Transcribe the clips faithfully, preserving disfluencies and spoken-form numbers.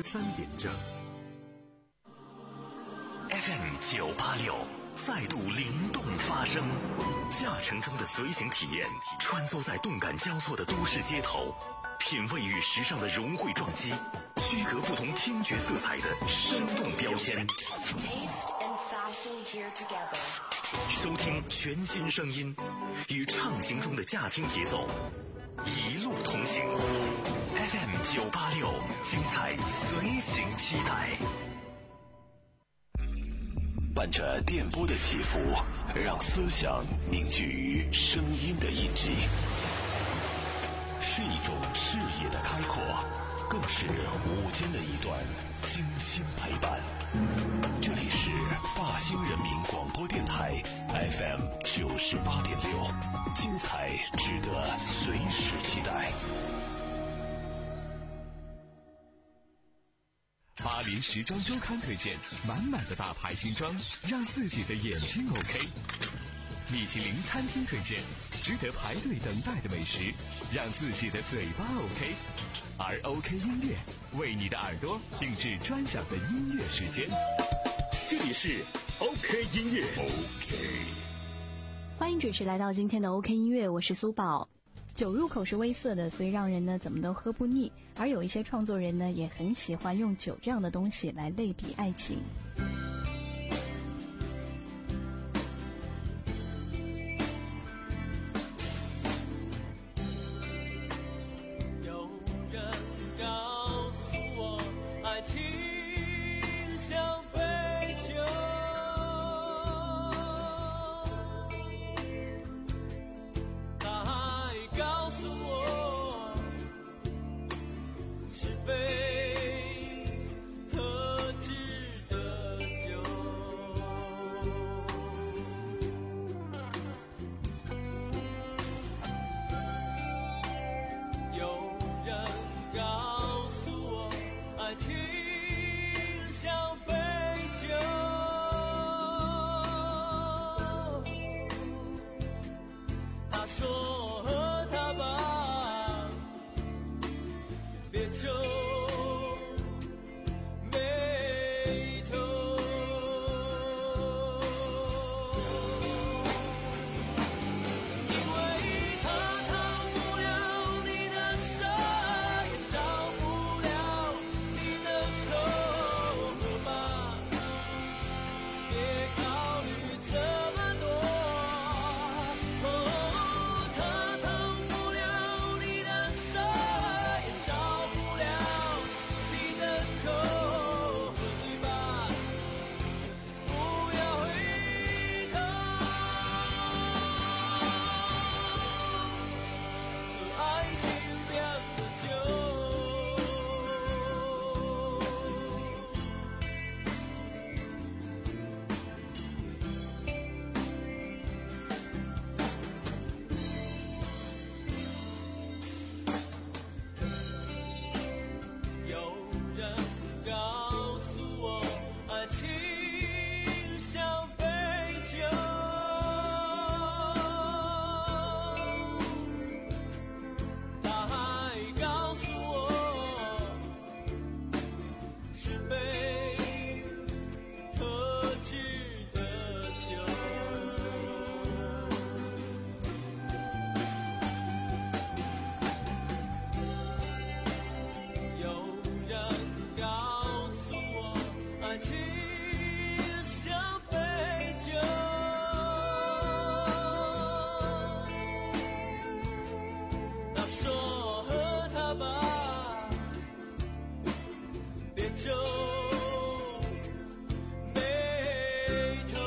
三点正 F M 九八六再度灵动发声，驾乘中的随行体验，穿梭在动感交错的都市街头，品味与时尚的融汇撞击，区隔不同听觉色彩的生动标签。收听全新声音，与畅行中的驾听节奏，一路同行。F M 九八六，精彩随行期待。 伴着电波的起伏，让思想凝聚于声音的印记，是一种视野的开阔，更是午间的一段精心陪伴。这里是大兴人民广播电台 F M 九十八点六，精彩值得随时期待。 巴黎时装周刊推荐满满的大牌新装，让自己的眼睛 OK。米其林餐厅推荐值得排队等待的美食，让自己的嘴巴 OK。而 OK 音乐为你的耳朵定制专享的音乐时间。这里是 OK 音乐 OK。 欢迎准时来到今天的 OK 音乐，我是苏宝。酒入口是微涩的，所以让人呢怎么都喝不腻，而有一些创作人呢也很喜欢用酒这样的东西来类比爱情。 有人告诉我，爱情像杯酒，他还告诉我，是杯特制的酒。有人告诉我，爱情像杯酒，他说喝它吧，别皱眉头。因为它烫不了你的舌，也烧不了你的口，喝吧，别考虑这么多。哦，它烫不了你的舌，也烧不了你的口，喝醉吧，不要回头。和爱情酿的酒。有人告诉我，爱情像杯酒，他还告诉我，是杯特制的酒。有人告诉我，爱情像杯酒，他说喝它吧，别皱眉头。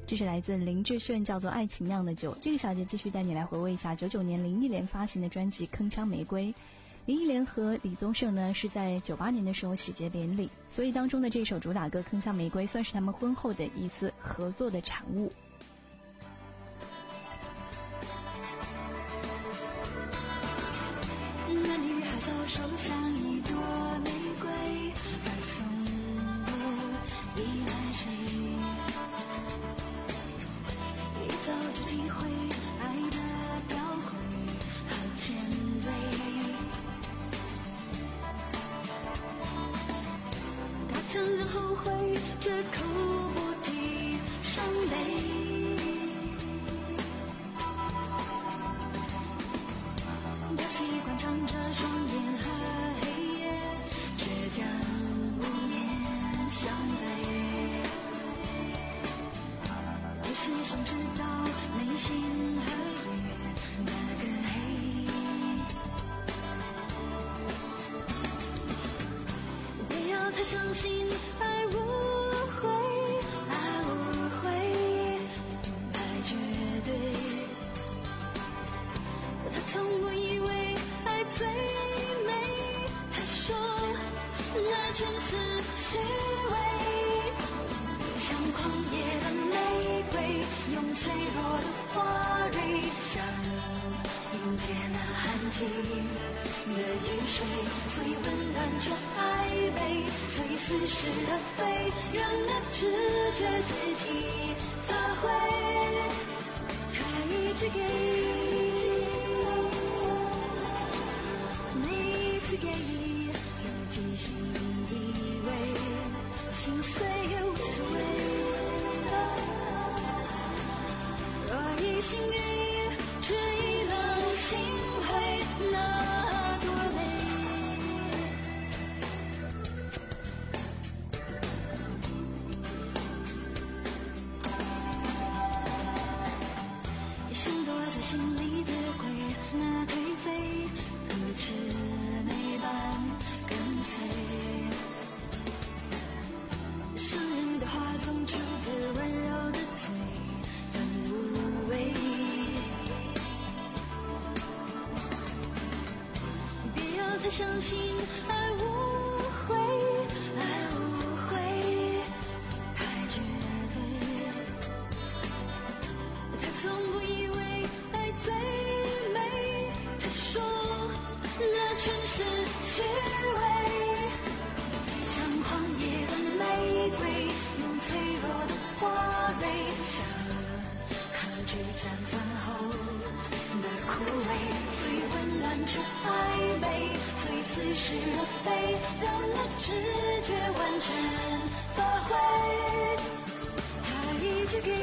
这是来自林志炫，叫做《爱情酿的酒》。这个小节继续带你来回味一下九九年林忆莲发行的专辑《铿锵玫瑰》。林忆莲和李宗盛呢是在九八年的时候喜结连理，所以当中的这首主打歌《铿锵玫瑰》算是他们婚后的一次合作的产物。 那女孩早手像一朵玫瑰，而从不依赖谁，一早就体会爱的吊诡和尖锐。他承认后悔，这口不提伤悲。他习惯唱着双眼和黑夜，倔强无言相对，只是想知道内心和夜那个黑。不要太相信爱无悔，爱无悔，爱绝对。他从不以为爱最美，他说那全是虚伪，像狂野的玫瑰，用脆弱的花蕊，想迎接那寒季的雨水，最温暖却暧昧，最似是而非，让那直觉自己发挥。他一直给给有几心以为心碎也无所谓，若一心给却已冷心灰，那多累。一心躲在心里的鬼，那颓废如此美般跟随，伤人的话总出自温柔的嘴，很无畏。别要再相信爱无悔，爱无悔，太绝对。他从不以为爱最美，他说那全是虚伪，像狂野的玫瑰，用脆弱的花蕊，想抗拒绽放后的枯萎，最温暖却暧昧，最似是而非，让那直觉完全发挥。他一直给，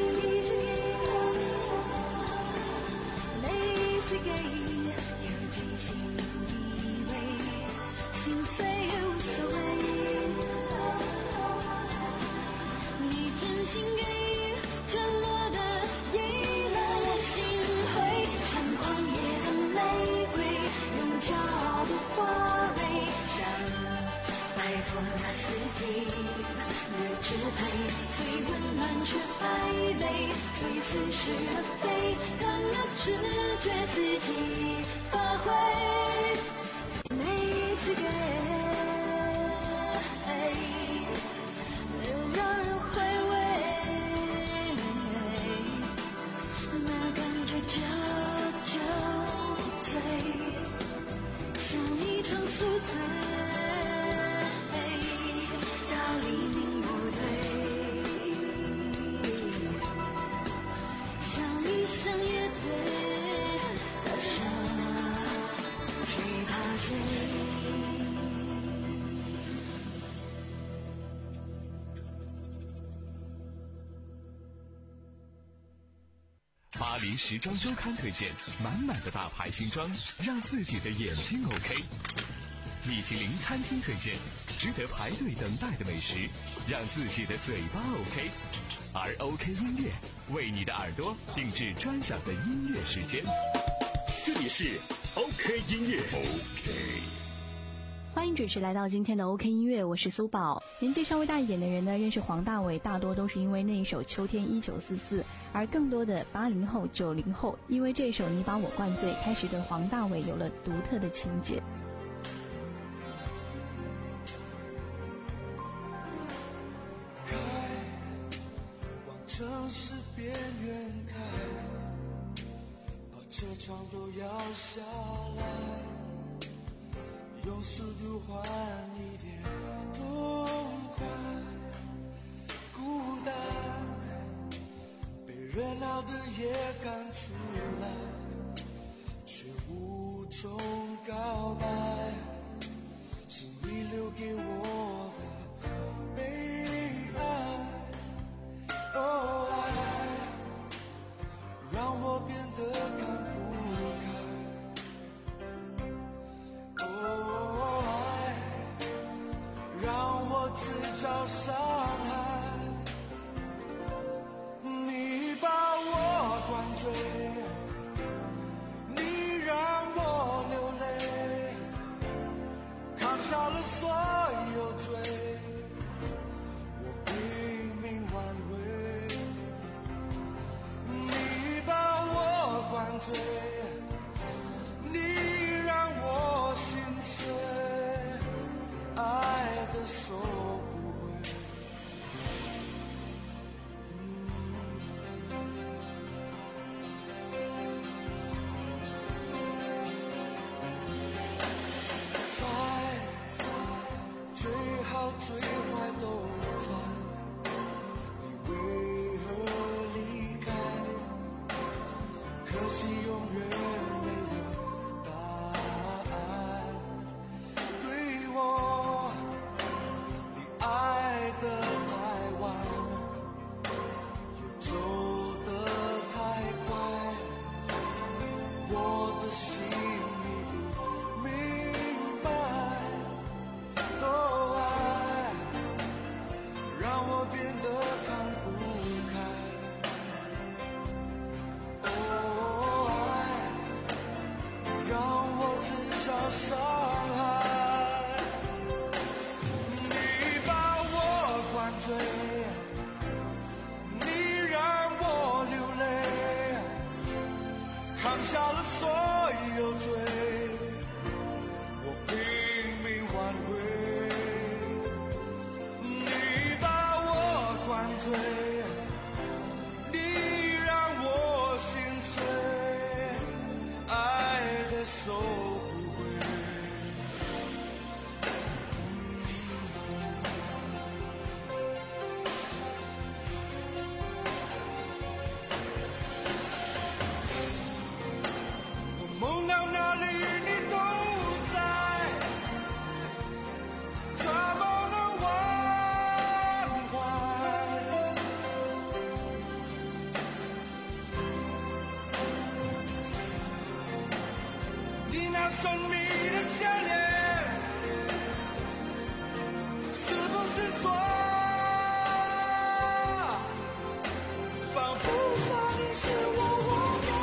类似给有几心以为心碎也无所谓，你真心给沉落的已冷心灰，像狂野的玫瑰，用骄傲的花蕊，想摆脱那四季的支配，最温暖却暧昧，最似是而非，让那直觉自己发挥。每次给又让人回味，那感觉久久不退，像一场宿醉，到黎明不退，像一生也对。他说谁怕谁。 巴黎时装周刊推荐满满的大牌新装，让自己的眼睛 OK。米其林餐厅推荐值得排队等待的美食，让自己的嘴巴 OK。而 OK 音乐为你的耳朵定制专享的音乐时间。 这里是 OK 音乐。OK。 欢迎准时来到今天的 OK 音乐，我是苏宝。年纪稍微大一点的人呢，认识黄大炜大多都是因为那一首《秋天一九四四》，而更多的八零后、九零后，因为这首《你把我灌醉》，开始对黄大炜有了独特的情结。 开，往城市边缘开，把车窗都摇下来，用速度换一点痛快。孤单被热闹的夜赶出来，却无从告白，是你留给我的悲哀。哦，爱让我变得看不开。哦，爱让我自找伤害。你把我灌醉，你让我流泪，扛下了所有罪，我拼命挽回。你把我灌醉，你让我心碎，爱的收不回。最好最坏都在，你为何离开？可惜永远没有答案。对我，你爱得太晚，又走得太快，我的心里不明白。哦，爱让我变得看不开。哦，爱让我自找伤害。你把我灌醉，你让我流泪，扛下了所有罪，我拼命挽回。你把我灌醉，你让我心碎，爱的收不回。我梦到哪里你都在，怎么能忘怀？你那神秘的笑脸，是不是说放不下你是我活该？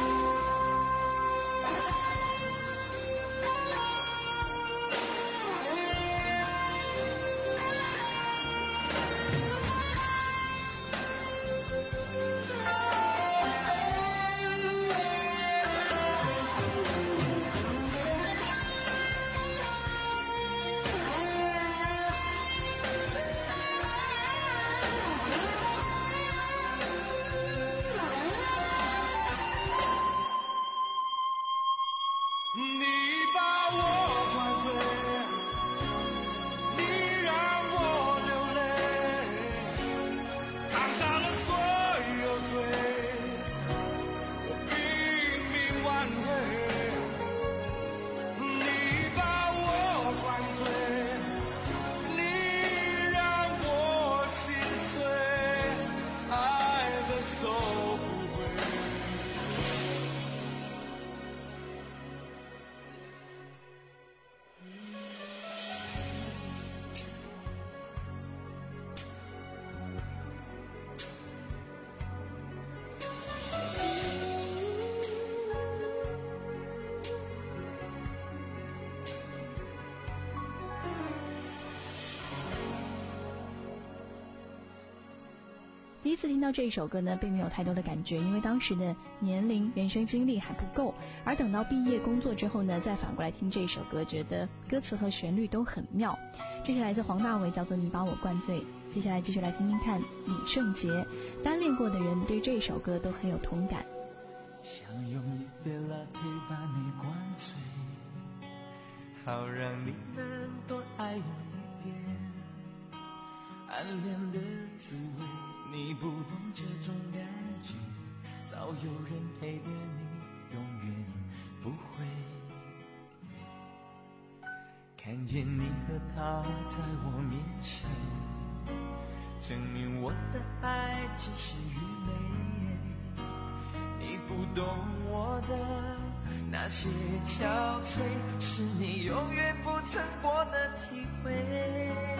第一次听到这首歌呢，并没有太多的感觉，因为当时的年龄、人生经历还不够。而等到毕业工作之后呢，再反过来听这首歌，觉得歌词和旋律都很妙。这是来自黄大炜，叫做《你把我灌醉》。接下来继续来听听看李圣杰，单恋过的人对这首歌都很有同感。 想用一杯拿铁把你灌醉，好让你能多爱我一点。暗恋的滋味，你不懂这种感觉，早有人陪着你，永远不会。看见你和他在我面前，证明我的爱只是愚昧。你不懂我的那些憔悴，是你永远不曾过的体会。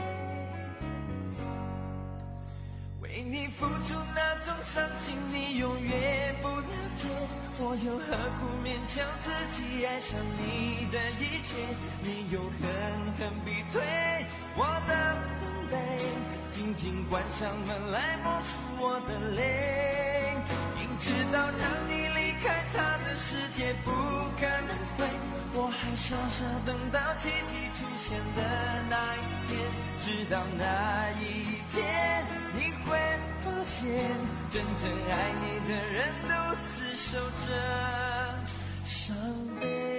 为你付出那种伤心，你永远不了解，我又何苦勉强自己爱上你的一切？你又狠狠逼退我的防备，紧紧关上门来默数我的泪。明知道让你离开他的世界不可能会，我还傻傻等到奇迹出现的那一天，直到那一天你会发现，真正爱你的人独自守着伤悲。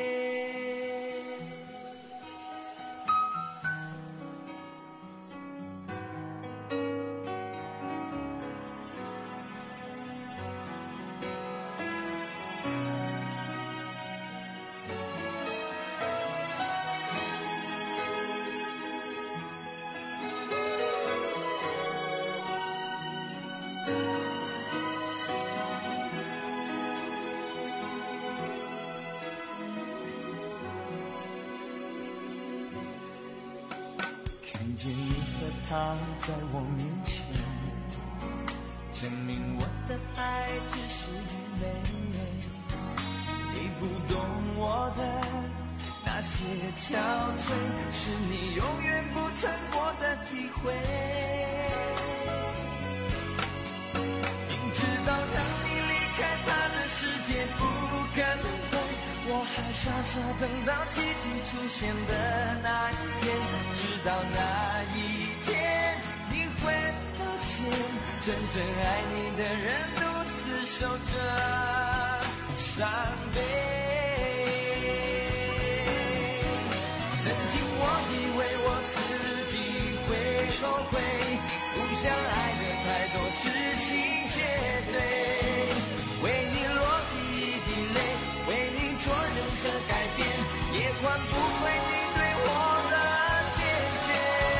看见你和他在我面前，证明我的爱只是愚昧。你不懂我的那些憔悴，是你永远不曾过的体会。明知道让你离开他的世界不可能会，我还傻傻等到奇迹出现的那一天，直到那一天你会发现，真正爱你的人独自守着伤悲。曾经我以为我自己会后悔，不想爱的太多，痴心绝对，为你落第一滴泪，为你做任何改变，也换不回你对我的坚决。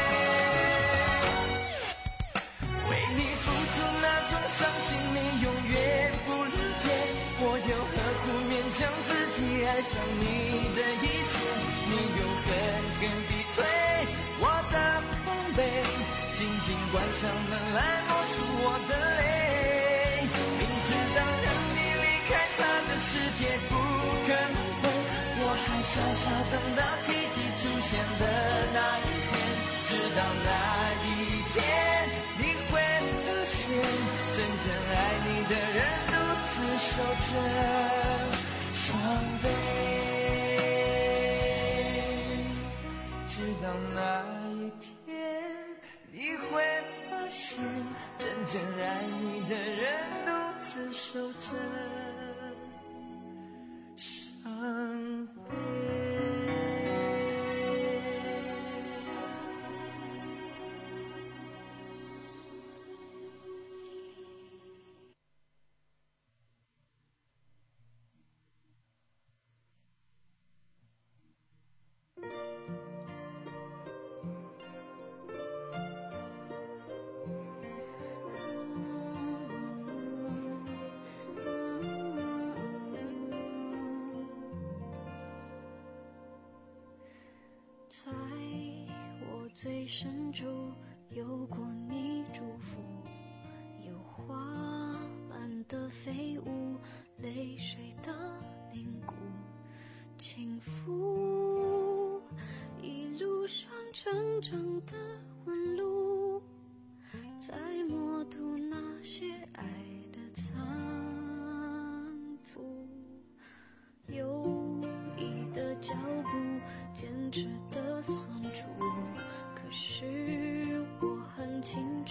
为你付出那种伤心，你永远不理解，我又何苦勉强自己爱上你的一切？你又狠狠逼退我的防备，紧紧关上门来默数我的泪。明知道让你离开他的世界不可能会，我还傻傻等到奇迹出现的那一天，直到那一天你会发现，真正爱你的人独自守着伤悲。直到那一天你会发现，真正爱你的人独自守着伤悲。 在我最深处有过你祝福，有花瓣的飞舞，泪水的凝固，轻抚一路上成长的纹路，在默读那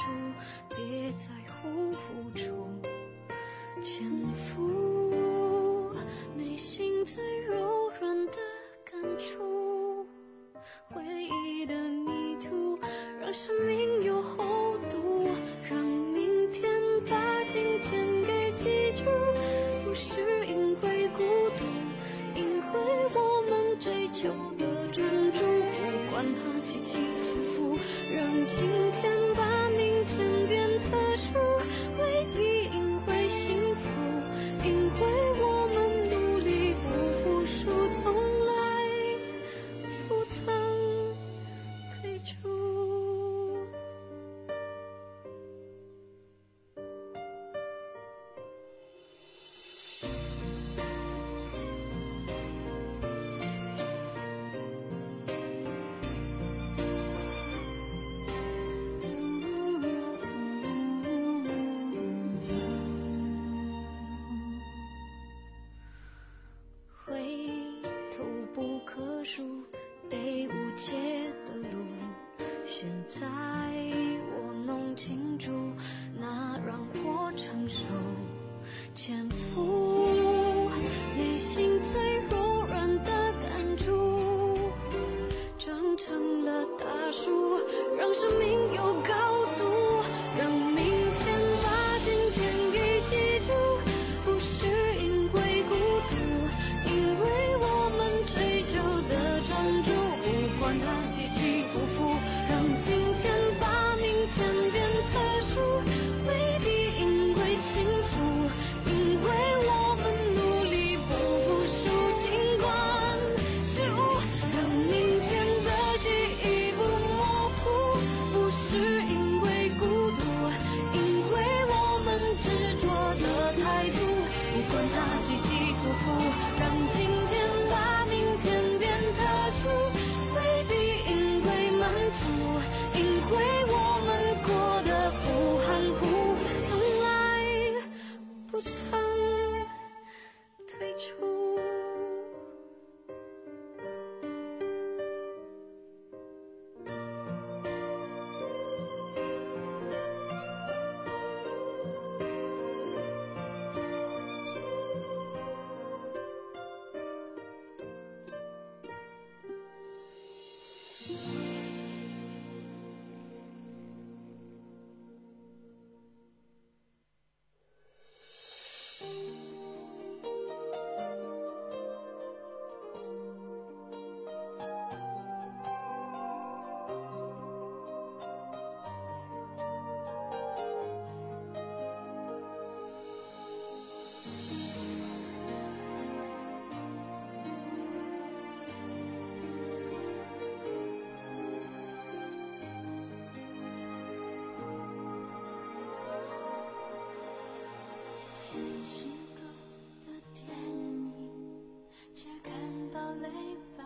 束，别在乎付出。潜伏内心最柔软的感触，回忆的泥土让生命有厚度，让明天把今天给记住。不是因为孤独，因为我们追求的专注，不管它起起伏伏，让今天把明天变特殊。未必因为幸福，因为我们努力不服输，从来不曾退出。回头不可数，被误解的路，现在我弄清楚，那让我承受。潜伏内心最柔软的感触，长成了大树，让生命有高度，让明天把今天给记住。不是因为孤独，因为我们追求的专注，不管它起起伏伏，让今天把明天变特殊。未必因为幸福，因为我们努力不服输，尽管失误，让明天的记忆不模糊。不是因为孤独，因为我们执着的态度，不管它起起伏伏，让今天把明天变特殊。未必因为满足，因为我们过得不含糊，从来不曾退出。现实歌的电影，却看到泪斑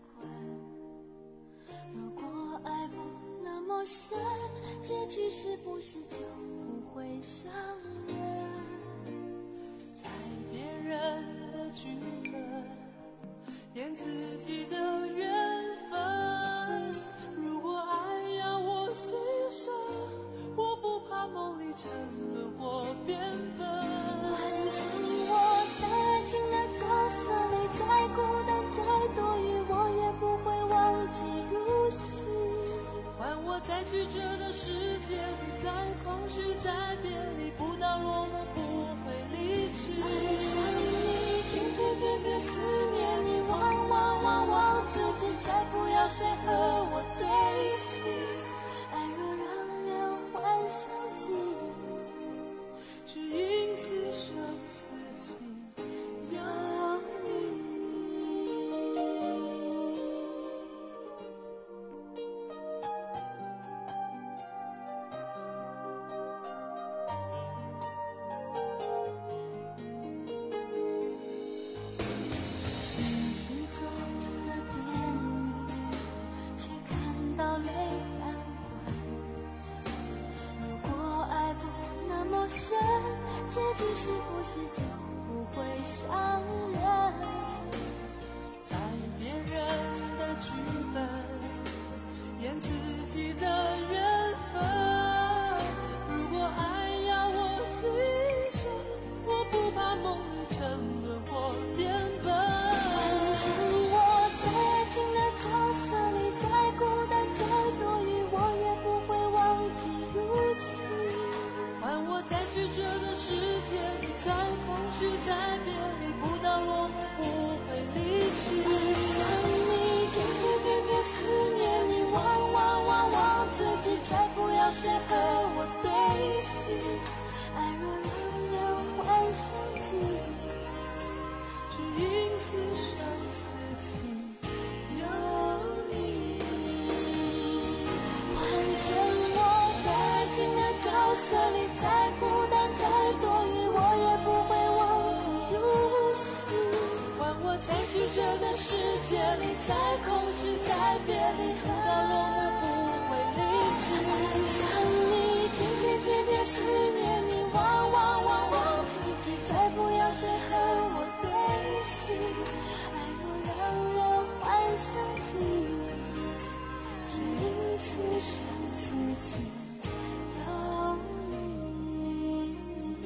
块。如果爱不那么深，结局是不是就不会相认？ 在别人的剧本演自己的缘分。如果爱要我牺牲，我不怕梦里沉沦或变笨。 完成我在爱情的角色里，再孤单再多余，我也不会忘记入戏。 换我在曲折的世界里，在空虚在别离，不到落幕不会离去。 爱上你，天天天天思念你，忘忘忘忘自己，再不要谁和我对戏。爱若让人幻想记忆， 只因此生此情有你。现实中的电影，却看到泪斑块。如果爱不那么深，结局是不是就不会相认？ 在别人的剧本演自己的缘分。 色里，再孤单再多余，我也不会忘记入戏。换我在曲折的世界里，再空虚再别离，到落幕不会离去。想你，天天天天思念你，忘忘忘忘自己，再不要谁和我对戏。爱若让人幻想起，只因此想自己有你。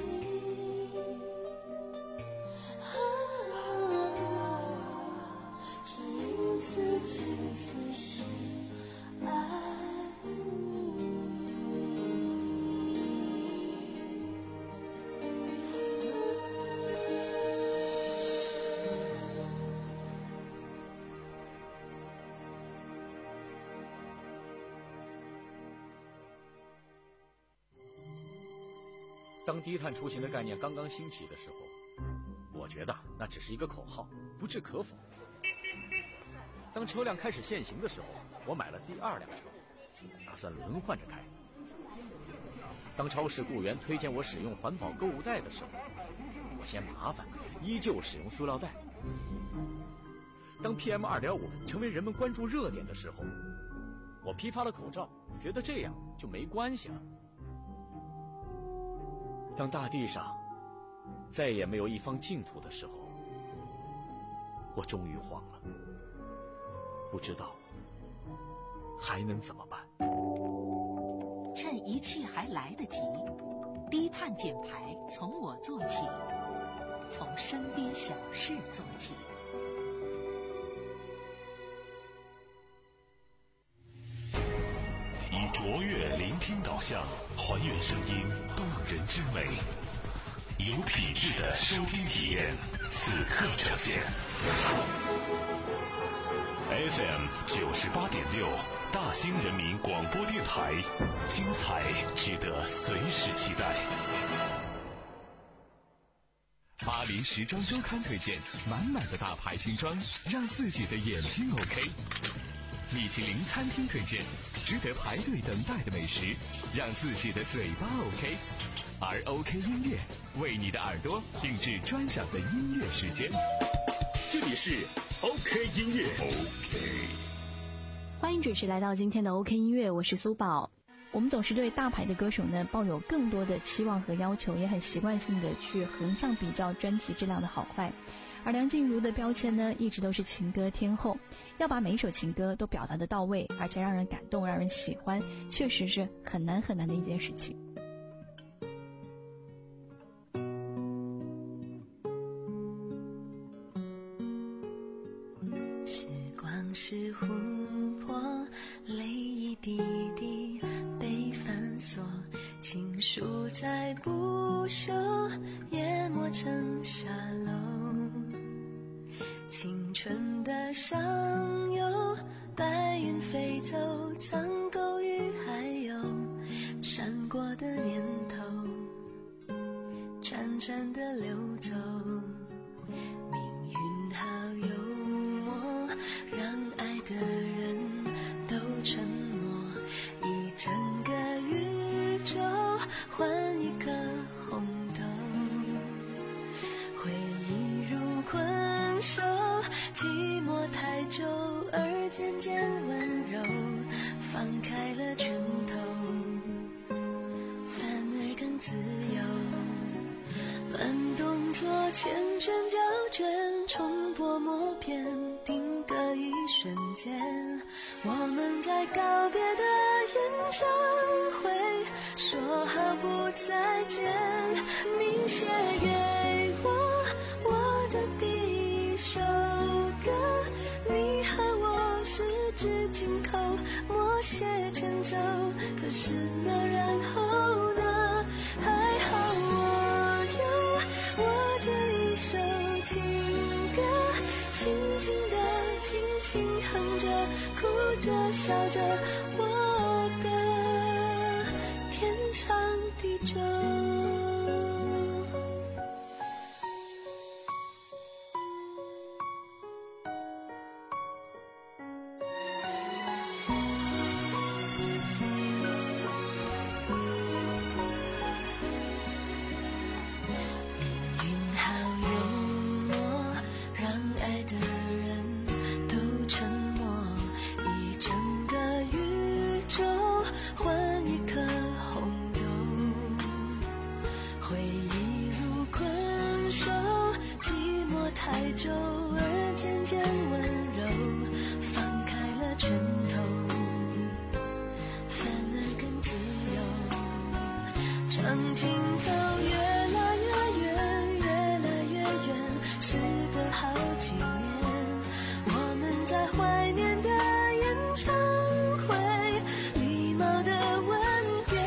只因此情此心爱你。 当低碳出行的概念刚刚兴起的时候，我觉得那只是一个口号，不置可否。当车辆开始限行的时候，我买了第二辆车，打算轮换着开。当超市雇员推荐我使用环保购物袋的时候，我嫌麻烦，依旧使用塑料袋。当 P M 二点五 成为人们关注热点的时候，我批发了口罩，觉得这样就没关系了。当大地上再也没有一方净土的时候，我终于慌了，不知道还能怎么办。 趁一切还来得及，低碳减排从我做起，从身边小事做起。 以卓越聆听导向，还原声音动人之美，有品质的收听体验，此刻呈现。F M 九十八点六，大兴人民广播电台，精彩值得随时期待。 巴黎时装周刊推荐，满满的大牌新装，让自己的眼睛 OK。米其林餐厅推荐，值得排队等待的美食，让自己的嘴巴 OK。而 OK 音乐为你的耳朵定制专享的音乐时间。这里是 OK 音乐 OK。 欢迎准时来到今天的 OK 音乐，我是苏宝。我们总是对大牌的歌手呢抱有更多的期望和要求，也很习惯性的去横向比较专辑质量的好坏。而梁静茹的标签呢，一直都是情歌天后，要把每一首情歌都表达得到位，而且让人感动，让人喜欢，确实是很难很难的一件事情。 时光是湖泊，泪一滴滴被反锁，情书在不朽，淹没成沙漏。青春的上游，白云飞走，苍狗与海鸥，闪过的念头，潺潺的流走。命运好幽默，让爱的人都沉默，一整个宇宙换一个红豆，回忆如困兽，寂寞太久而渐渐温柔，放开了拳头，反而更自由。慢动作缱绻胶卷，重播默片，定格一瞬间。我们在告别的演唱会说好不再见，你写给我我的第一首歌，你和我十指紧扣，默写前奏，可是那然后呢？还好我有我这一首情歌，轻轻地轻轻哼着，哭着笑着，我的天长地久。 久，而渐渐温柔，放开了拳头，反而更自由。长镜头越来越远，越来越远，时隔好几年，我们在怀念的演唱会，礼貌的吻别。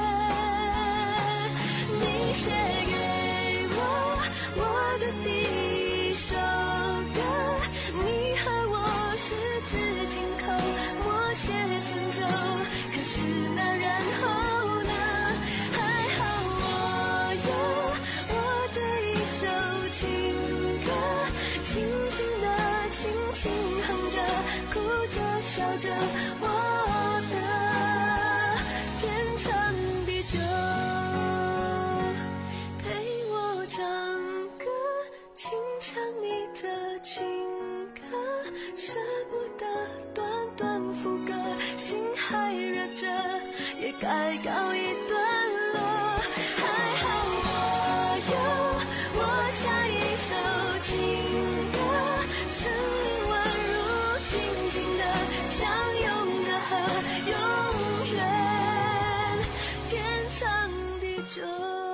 你写给我我的第一首歌，你和我十指紧扣，默写前奏，可是那然后呢？还好我有我这一首情歌，轻轻地轻轻哼着，哭着笑着，我的天长地久。陪我唱歌，轻唱你的情歌，舍不得短短副歌，心还热着，也该告一段落。还好我有我下一首情歌，生命宛如静静的相拥的河，永远天长地久。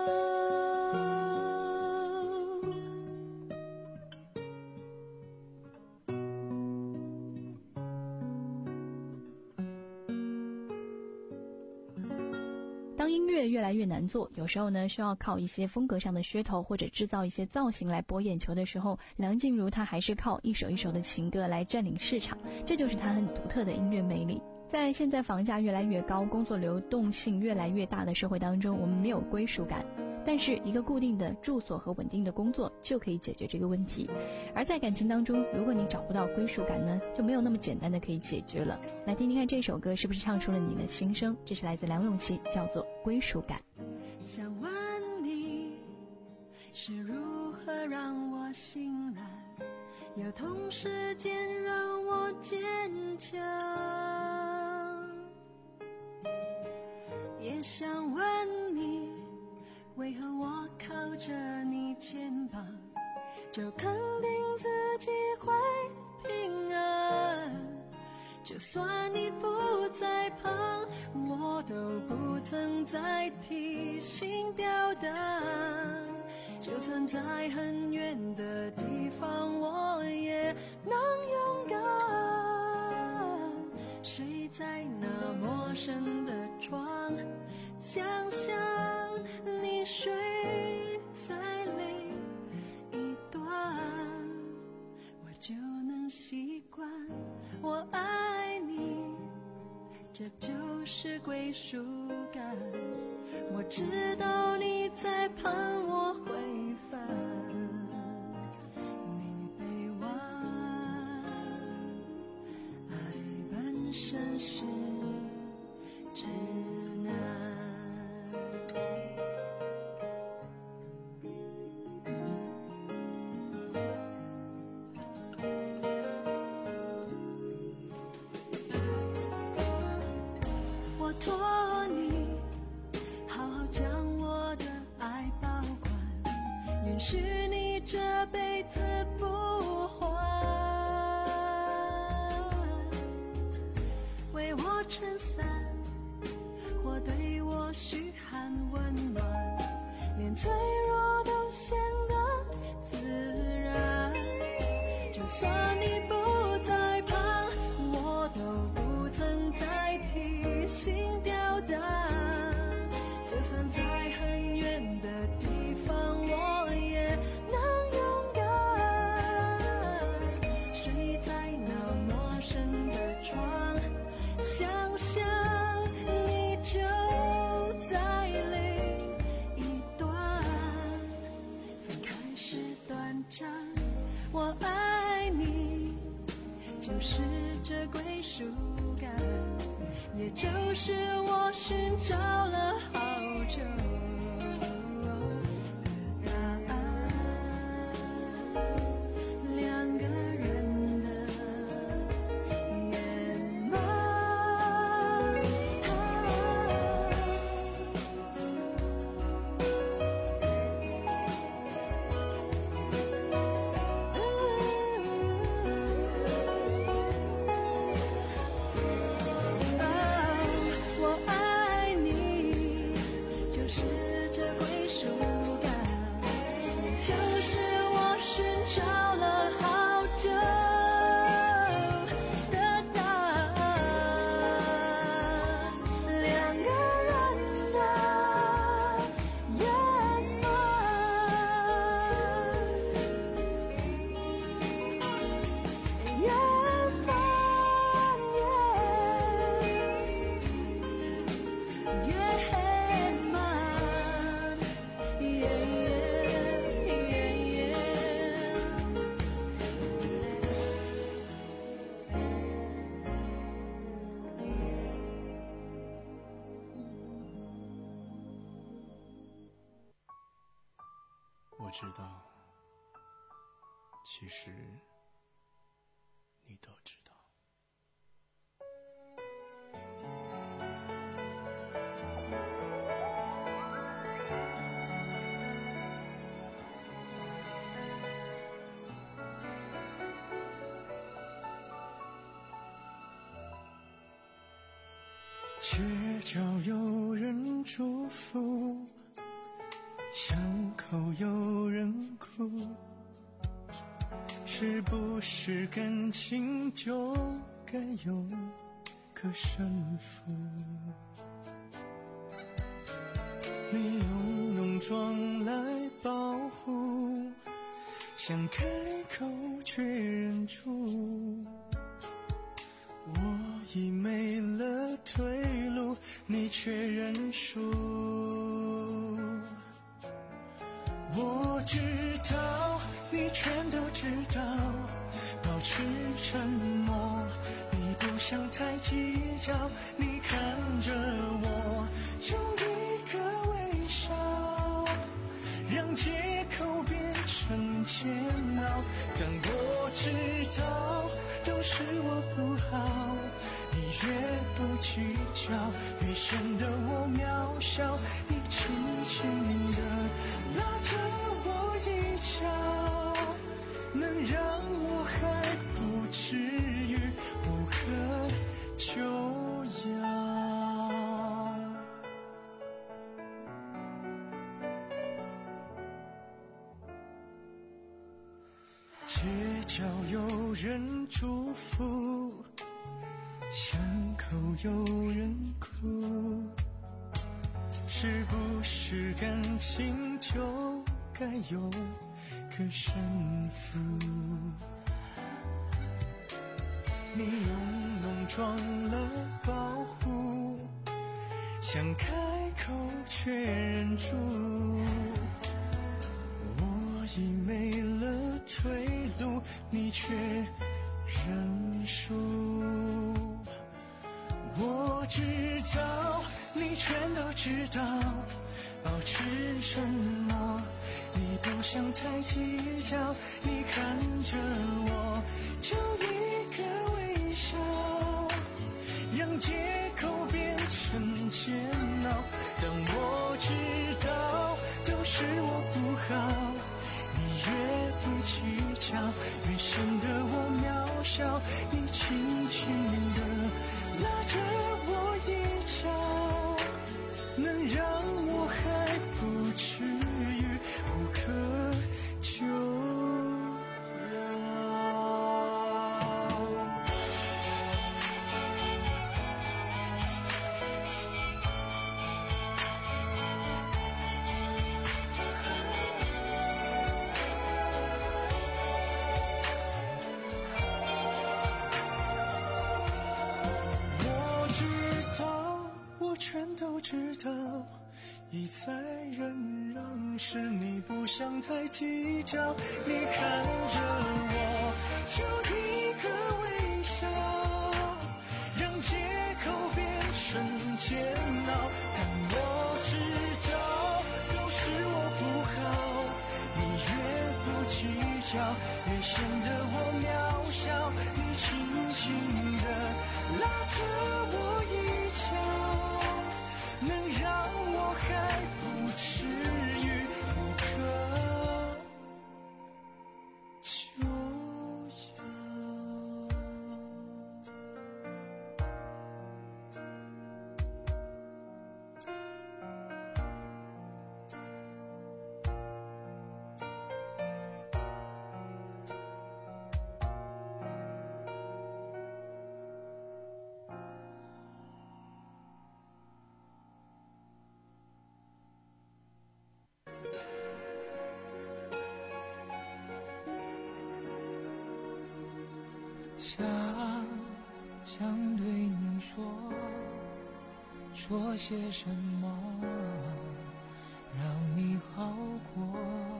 当音乐越来越难做，有时候呢需要靠一些风格上的噱头或者制造一些造型来博眼球的时候，梁静茹她还是靠一首一首的情歌来占领市场，这就是她很独特的音乐魅力。在现在房价越来越高，工作流动性越来越大的社会当中，我们没有归属感，但是一个固定的住所和稳定的工作就可以解决这个问题。而在感情当中，如果你找不到归属感呢，就没有那么简单的可以解决了。来听听看这首歌是不是唱出了你的心声，这是来自梁咏琪，叫做《归属感》。 想问你是如何让我心软，又同时间让我坚强，也想问你为何我靠着你肩膀就肯定自己会平安，就算你不在旁，我都不曾再提心吊胆，就算在很远的地方我也能勇敢，睡在那陌生的床，想象你睡在另一端，我就能习惯我爱你，这就是归属感。我知道你在盼我回返，你被忘，爱本身是指南。我托你好好将我的爱保管，允许你这辈子不还，为我撑伞或对我嘘寒问暖，连脆弱都显得自然，就算你不在旁，我都不曾再提心吊胆，就算在很远的地方我也能勇敢，睡在那陌生的床，想象你就在另一端，分开时短暂，我爱你就是这归属感，也就是我寻找了好久的答案，两个人的眼眸， 知道，其实你都知道。 街角有人祝福，巷口有人哭，是不是感情就该有个胜负？你用浓妆来保护，想开口却忍住，我已没了退路，你却认输。我知道，你全都知道，保持沉默，你不想太计较，你看着我，就一个微笑，让借口变成煎熬。但我知道，都是我不好，你越不计较，越显得我渺小。你轻轻地拉着我一脚，能让我还不至于无可救药。街角有人祝福，巷口有人哭，是不是感情就该有个胜负？你用浓妆了保护，想开口却忍住，我已没了退路，你却认输。我知道，你全都知道，保持沉默，你不想太计较，你看着我，就一个微笑，让借口变成煎熬。但我知道，都是我不好，你越不计较，越显得我渺小。你轻轻地拉着我一脚，能让我还不至于无可救药。全都知道，一再忍让是你不想太计较，你看着我，就一个微笑，让借口变成煎熬。但我知道，都是我不好，你越不计较，越显得我渺小。你轻轻地拉着我一脚，能让我还不至于无可救药。想想对你说，说些什么让你好过，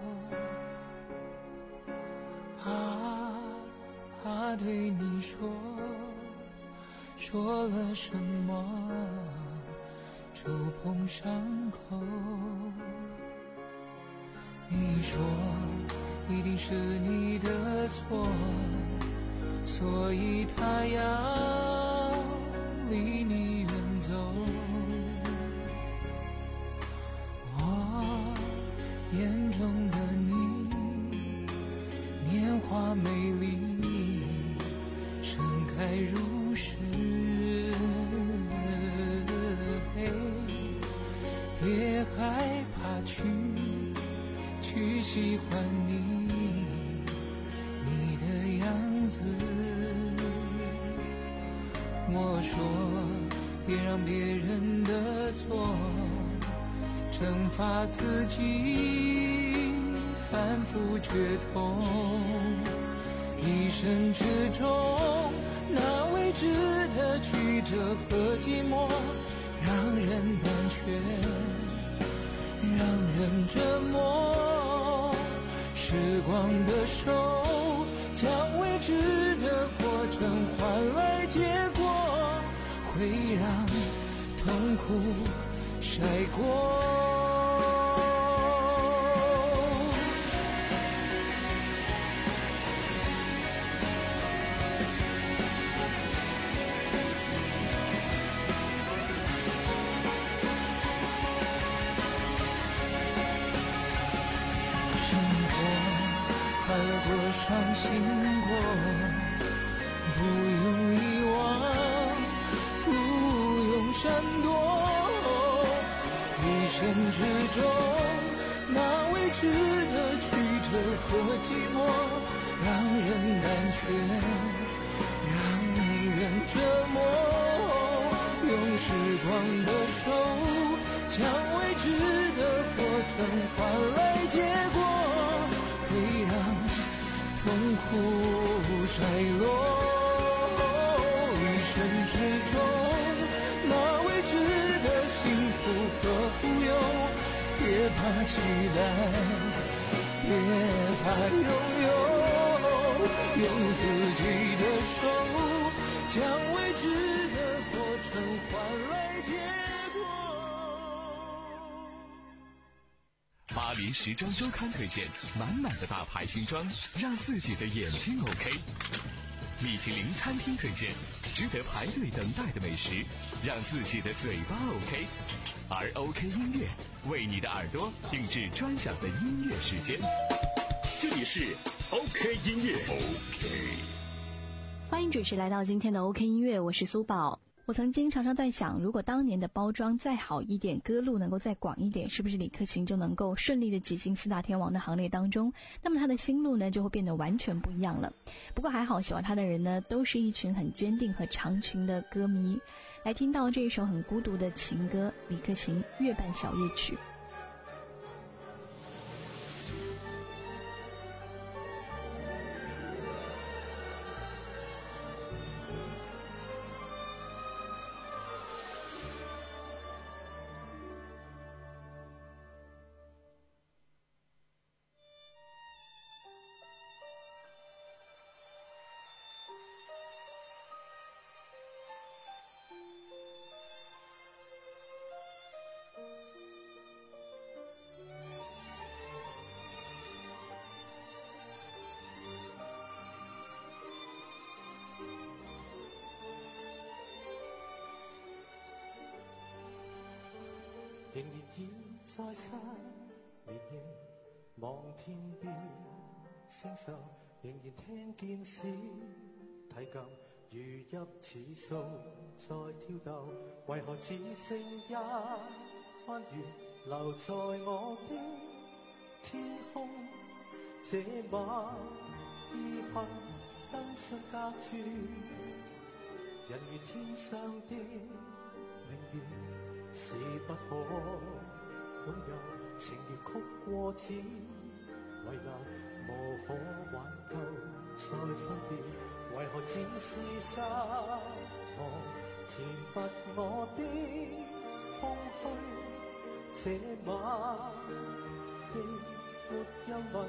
怕怕对你说，说了什么触碰伤口，你说一定是你的错，所以他要离你远走。我眼中的你年华美丽，盛开如诗。别害怕去去喜欢你你的样子。我说别让别人的错惩罚自己，反复觉痛。一生之中那未知的曲折和寂寞，让人胆怯，让人折磨。时光的手将未知的过程换来结果，会让痛苦晒过。快乐过，伤心过，不用遗忘，不用闪躲。一生之中那未知的曲折和寂寞，让人胆怯，让人折磨。用时光的手将未知的过程换来结果，会让痛苦衰落。一生之中那未知的幸福和富有，别怕期待，别怕拥有，用自己的手将未知的过程换来结果。 巴黎时装周刊推荐满满的大牌新装，让自己的眼睛 OK。米其林餐厅推荐值得排队等待的美食，让自己的嘴巴 OK。而 OK 音乐为你的耳朵定制专享的音乐时间。 这里是 OK 音乐 OK。 欢迎准时来到今天的 OK 音乐，我是苏宝。我曾经常常在想，如果当年的包装再好一点，歌路能够再广一点，是不是李克勤就能够顺利的挤进四大天王的行列当中？那么他的心路呢，就会变得完全不一样了。不过还好，喜欢他的人呢，都是一群很坚定和长情的歌迷。来听到这一首很孤独的情歌，李克勤《月半小夜曲》。 仍然倚在失眠夜，望天邊星宿，仍然聽見小提琴如泣似訴在跳動，為何只剩一彎月留在我的天空？這晚遺憾燈相隔絕，人如天上的明月。是不可擁有，情如曲過只遺留，無可挽救再分別，為何只是失望填密我的空虛？這晚的沒有吻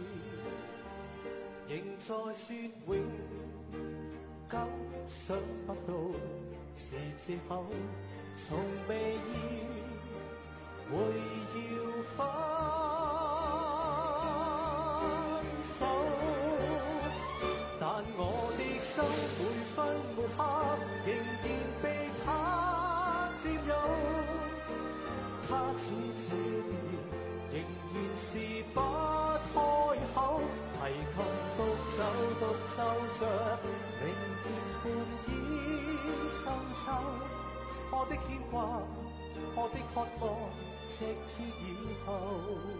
別，仍在說永久，想不到是借口。從未意會要分守着，明月半倚深秋。我的牵挂，我的渴望，直至以後。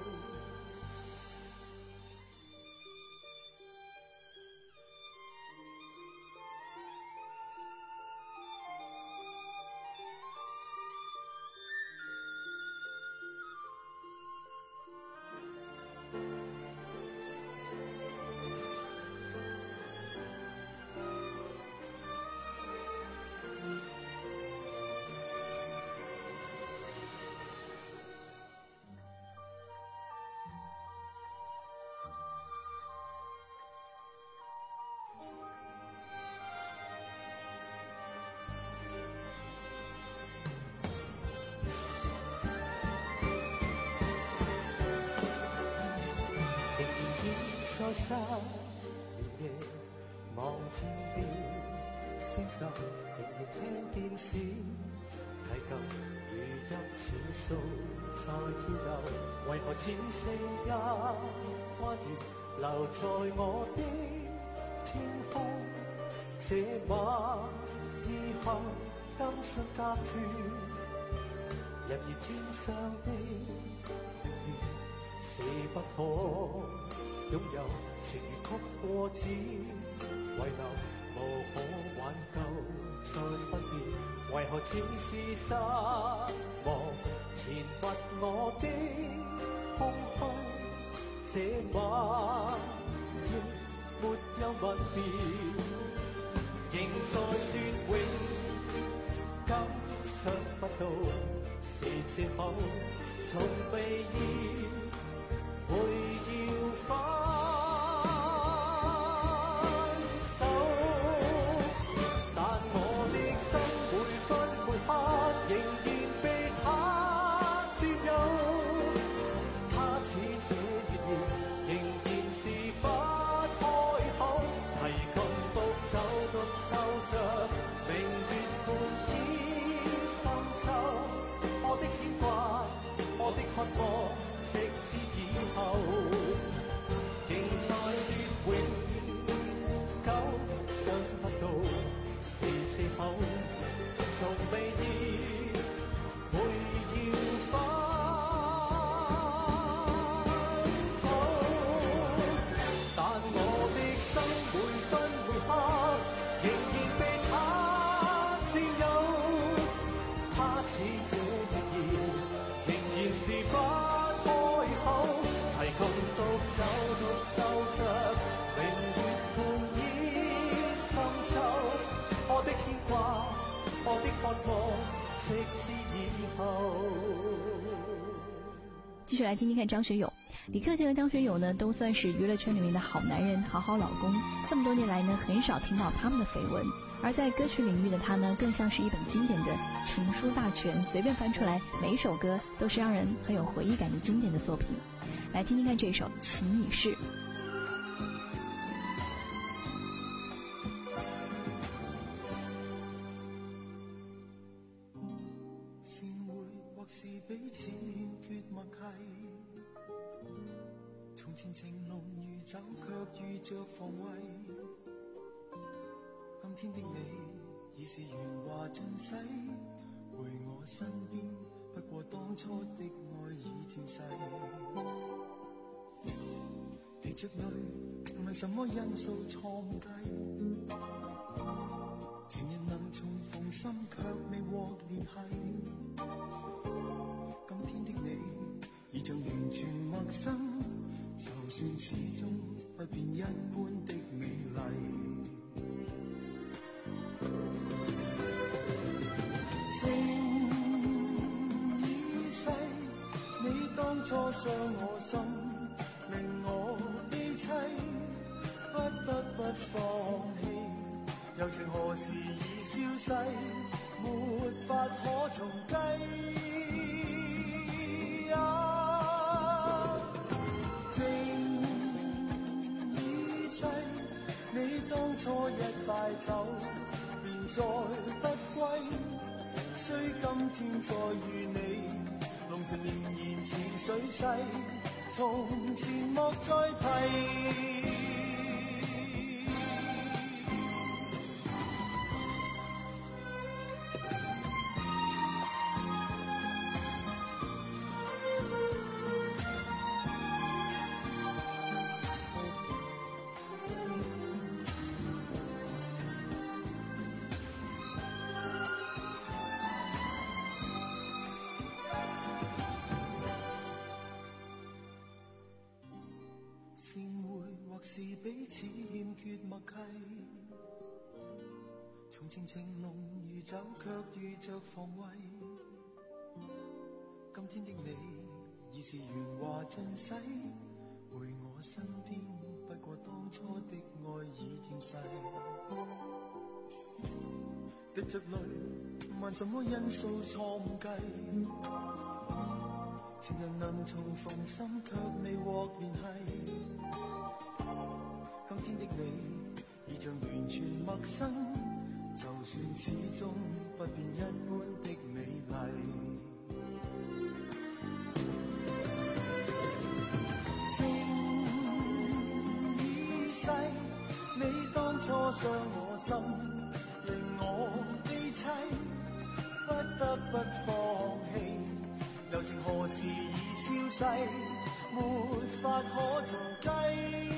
在失眠夜望天邊星宿，仍然聽電視提及如泣似訴在跳流，為何此聲音彎月留在我的天空？這晚以後今生隔絕，人如天上的月兒是不可擁有，情如曲過只遺留，無可挽救再分別，為何似是失望填密我的空虛？這晚亦沒有吻別，仍在說永，感想不到是借口，從未意會要分手，但我的心每分每刻仍然被他佔有，他似這月兒仍然是不開口，提琴獨奏獨奏着明月半倚深秋，我的牽掛，我的渴望，直至以後，仍在說永久，想不到是借口，從未意會要分手，但我的心每分每刻仍然被他佔有，他似這月兒仍然是不開口，提琴獨奏獨奏着明月半倚深秋，我的牽掛，我的渴望，直至以後。 继续来听听看张学友。李克勤和张学友呢，都算是娱乐圈里面的好男人、好好老公。这么多年来呢，很少听到他们的绯闻。而在歌曲领域的他呢，更像是一本经典的情书大全，随便翻出来，每一首歌都是让人很有回忆感的经典的作品。来听听看这首《情已逝》。 善會或是彼此欠缺默契，從前情濃如酒，卻遇着防衛。今天的你已是鉛華盡洗，回我身邊，不過當初的愛已漸逝。滴着淚，唔係什麼因素錯誤計，情人能重逢心，卻未獲聯繫。今天的你已像完全陌生，就算始終不變一般的美麗。情已逝，你當初傷我心，令我悲凄，不得不放棄。柔情何時已消逝，沒法可重計。啊，情已逝，你當初一帶走，便再不歸。雖今天再遇你，濃情仍然似水逝，從前莫再提。 彼此欠缺默契。從前情濃如酒，卻遇着防衛。今天的你已是鉛華盡洗，回我身邊，不過當初的愛已漸逝。滴着淚，問什麼因素錯誤計？情人能重逢心，卻未獲聯繫。今天的你已像完全陌生，就算始終不變一般的美麗。情已逝，你當初傷我心，令我悲凄，不得不放棄。柔情何時已消逝，沒法可重計。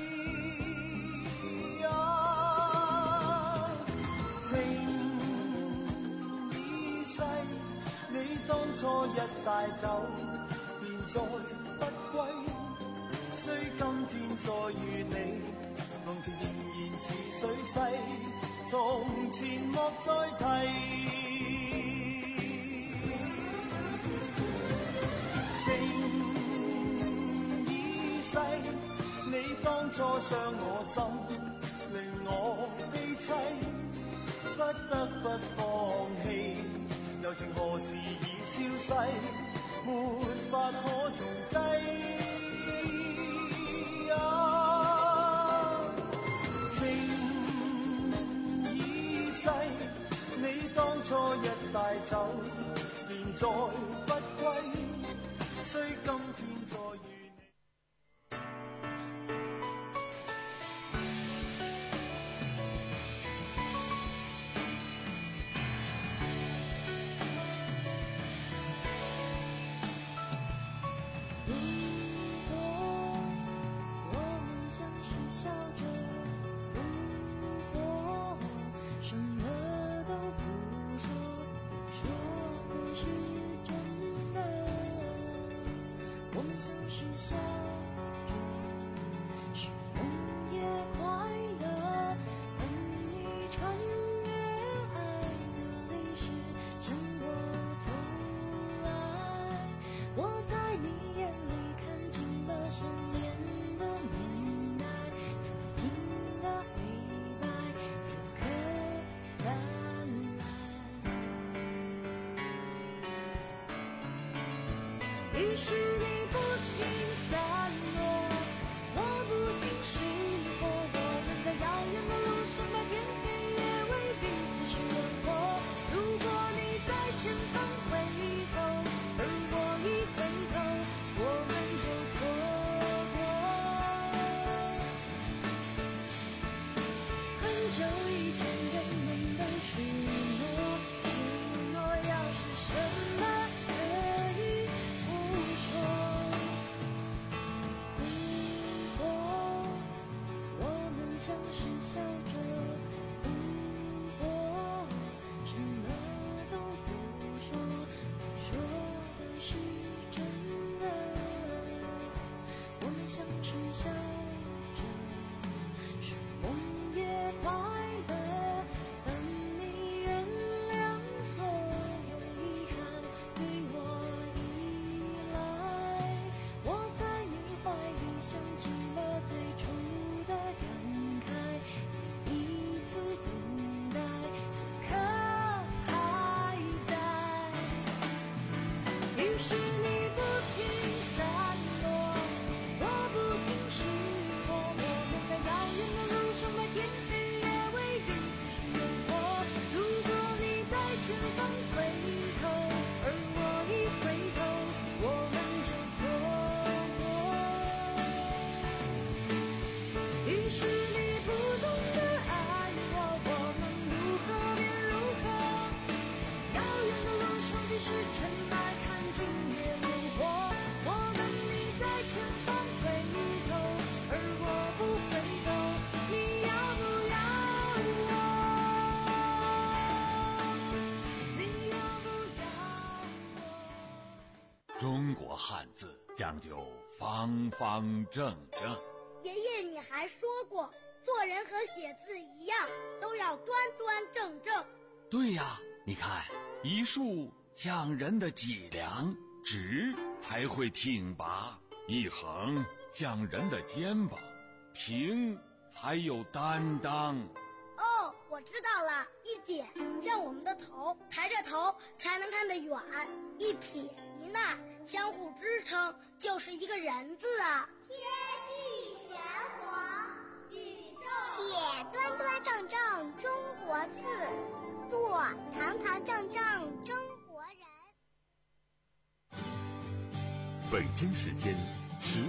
啊，情已逝，你當初一帶走，便再不歸。雖今天再遇你，濃情仍然似水逝，從前莫再提。情已逝，你當初傷我心，令我悲凄，不得不放棄。柔情何時已消逝，沒法可重計。啊，情已逝，你當初一帶走，便再不歸。雖今天再遇你。 如果我们相识笑着，如果什么都不说，说的是真的。我们相识笑着，是梦也快乐。等你穿越爱的历史，向我走来，我在你眼里看清了相连的年代，曾经的黑白，此刻灿烂。于是你不停散落，我不停失火，我们在遥远的路上，白天黑夜为彼此是烟火。如果你在前方回头，而我一回头，我们就错过。很久以前人们都许诺，许诺要是什么可以不说。如果我们相识笑着，如果什么都不说，说的是真的。我们相识笑着，是梦也快乐。等你原谅所有遗憾，对我依赖，我在你怀里想起了最初的感慨，每一次等待，此刻还在。于是你不停散落，我不停失火，我们在遥远的路上，白天黑夜为彼此是烟火。如果你在前方回头，而我一回头，我们就错过。于是你不懂得爱我，我们如何便如何。遥远的路上，即使尘埃看尽也诱惑。我等你在前方回头，而我不回头，你要不要我？你要不要我？ 中国汉字讲究方方正正。 爷爷，你还还说过，做人和写字一样，都要端端正正。 对呀，你看，一竖讲人的脊梁，直才会挺拔；一横讲人的肩膀，平才有担当。 哦，我知道了，一点像我们的头，抬着头才能看得远；一撇一捺相互支撑，就是一个人字啊。 天地玄黄，宇宙写端端正正中国字，做堂堂正正中国人。 北京时间十